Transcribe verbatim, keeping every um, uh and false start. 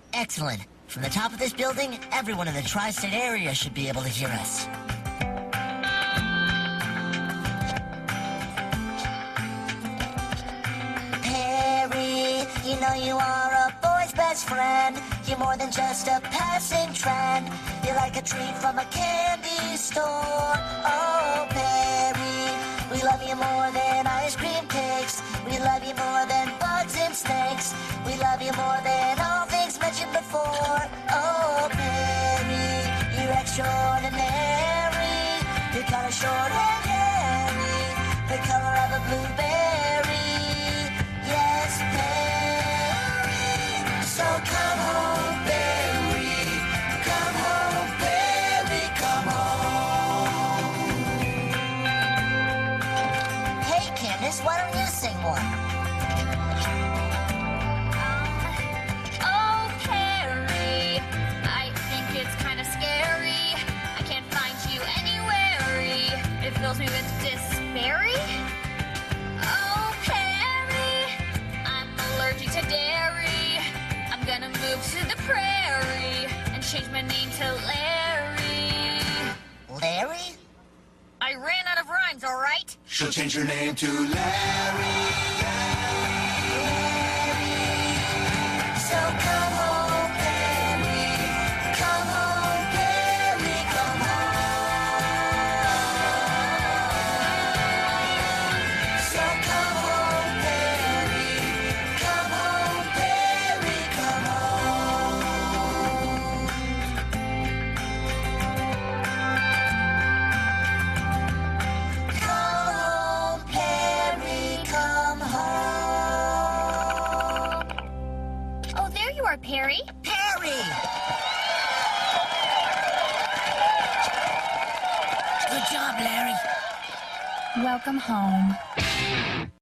Excellent. From the top of this building, everyone in the tri-state area should be able to hear us. Perry, you know you are a boy's best friend. You're more than just a passing trend. You're like a treat from a candy store. Oh, Perry, we love you more than ice cream cakes. We love you more than bugs and snakes. We love you more than all things mentioned before. Oh, Perry, you're extraordinary. You're kind of short and hairy, the color of a blueberry. Yes, Perry. So come home, Perry. Come home, Perry. Come home. Hey, Candace, why don't you sing one? Fills me with despair. Oh, Perry, I'm allergic to dairy. I'm gonna move to the prairie and change my name to Larry. Larry? I ran out of rhymes, all right? She'll change her name to Larry. Larry. So come home, Perry. Come home, Perry. Come home. Perry? Perry! Good job, Larry. Welcome home.